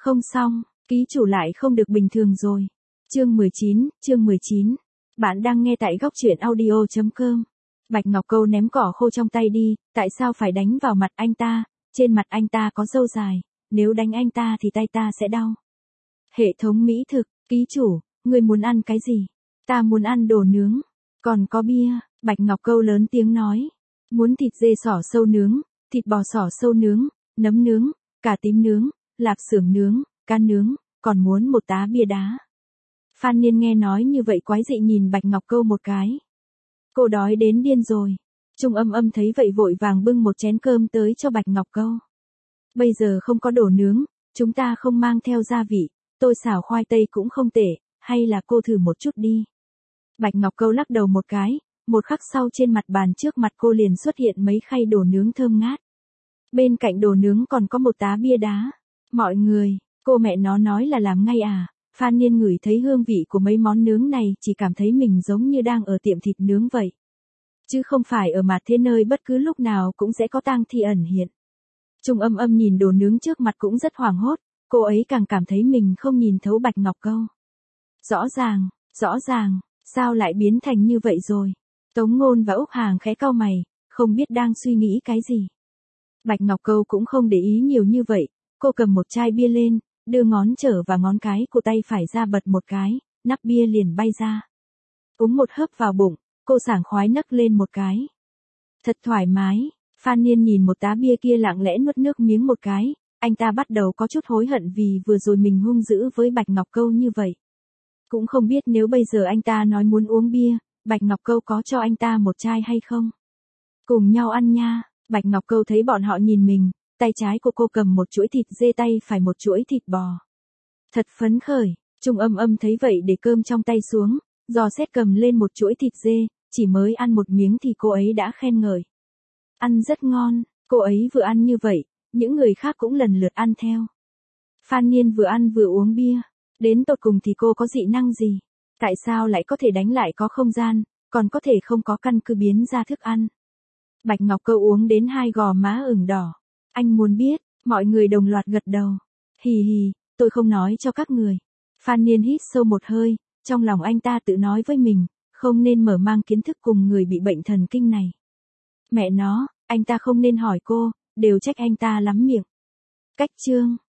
Không xong, ký chủ lại không được bình thường rồi. Chương 19. Bạn đang nghe tại góc truyện audio.com. Bạch Ngọc Câu ném cỏ khô trong tay đi, tại sao phải đánh vào mặt anh ta, trên mặt anh ta có râu dài, nếu đánh anh ta thì tay ta sẽ đau. Hệ thống mỹ thực, ký chủ, người muốn ăn cái gì? Ta muốn ăn đồ nướng, còn có bia, Bạch Ngọc Câu lớn tiếng nói. Muốn thịt dê xỏ sâu nướng, thịt bò xỏ sâu nướng, nấm nướng, cà tím nướng, lạp xưởng nướng, cá nướng, còn muốn một tá bia đá. Phan Niên nghe nói như vậy quái dị nhìn Bạch Ngọc Câu một cái. Cô đói đến điên rồi. Trung Âm thấy vậy vội vàng bưng một chén cơm tới cho Bạch Ngọc Câu. Bây giờ không có đồ nướng, chúng ta không mang theo gia vị, tôi xào khoai tây cũng không tệ, hay là cô thử một chút đi. Bạch Ngọc Câu lắc đầu một cái, một khắc sau trên mặt bàn trước mặt cô liền xuất hiện mấy khay đồ nướng thơm ngát. Bên cạnh đồ nướng còn có một tá bia đá. Mọi người, cô mẹ nó nói là làm ngay à? Phan Niên ngửi thấy hương vị của mấy món nướng này chỉ cảm thấy mình giống như đang ở tiệm thịt nướng vậy. Chứ không phải ở mặt thế nơi bất cứ lúc nào cũng sẽ có tang thi ẩn hiện. Trung Âm nhìn đồ nướng trước mặt cũng rất hoảng hốt, cô ấy càng cảm thấy mình không nhìn thấu Bạch Ngọc Câu. Rõ ràng, sao lại biến thành như vậy rồi? Tống Ngôn và Úc Hàng khẽ cau mày, không biết đang suy nghĩ cái gì. Bạch Ngọc Câu cũng không để ý nhiều như vậy, cô cầm một chai bia lên, đưa ngón trỏ và ngón cái của tay phải ra bật một cái, nắp bia liền bay ra. Uống một hớp vào bụng, cô sảng khoái nấc lên một cái. Thật thoải mái, Phan Niên nhìn một tá bia kia lặng lẽ nuốt nước miếng một cái, anh ta bắt đầu có chút hối hận vì vừa rồi mình hung dữ với Bạch Ngọc Câu như vậy. Cũng không biết nếu bây giờ anh ta nói muốn uống bia, Bạch Ngọc Câu có cho anh ta một chai hay không? Cùng nhau ăn nha. Bạch Ngọc Câu thấy bọn họ nhìn mình, tay trái của cô cầm một chuỗi thịt dê, tay phải một chuỗi thịt bò. Thật phấn khởi, Trung Âm thấy vậy để cơm trong tay xuống, dò xét cầm lên một chuỗi thịt dê, chỉ mới ăn một miếng thì cô ấy đã khen ngợi. Ăn rất ngon, cô ấy vừa ăn như vậy, những người khác cũng lần lượt ăn theo. Phan Niên vừa ăn vừa uống bia, đến tột cùng thì cô có dị năng gì? Tại sao lại có thể đánh lại có không gian, còn có thể không có căn cứ biến ra thức ăn? Bạch Ngọc Câu uống đến hai gò má ửng đỏ. Anh muốn biết, mọi người đồng loạt gật đầu. Hì hì, tôi không nói cho các người. Phan Niên hít sâu một hơi, trong lòng anh ta tự nói với mình, không nên mở mang kiến thức cùng người bị bệnh thần kinh này. Mẹ nó, anh ta không nên hỏi cô, đều trách anh ta lắm miệng. Cách chương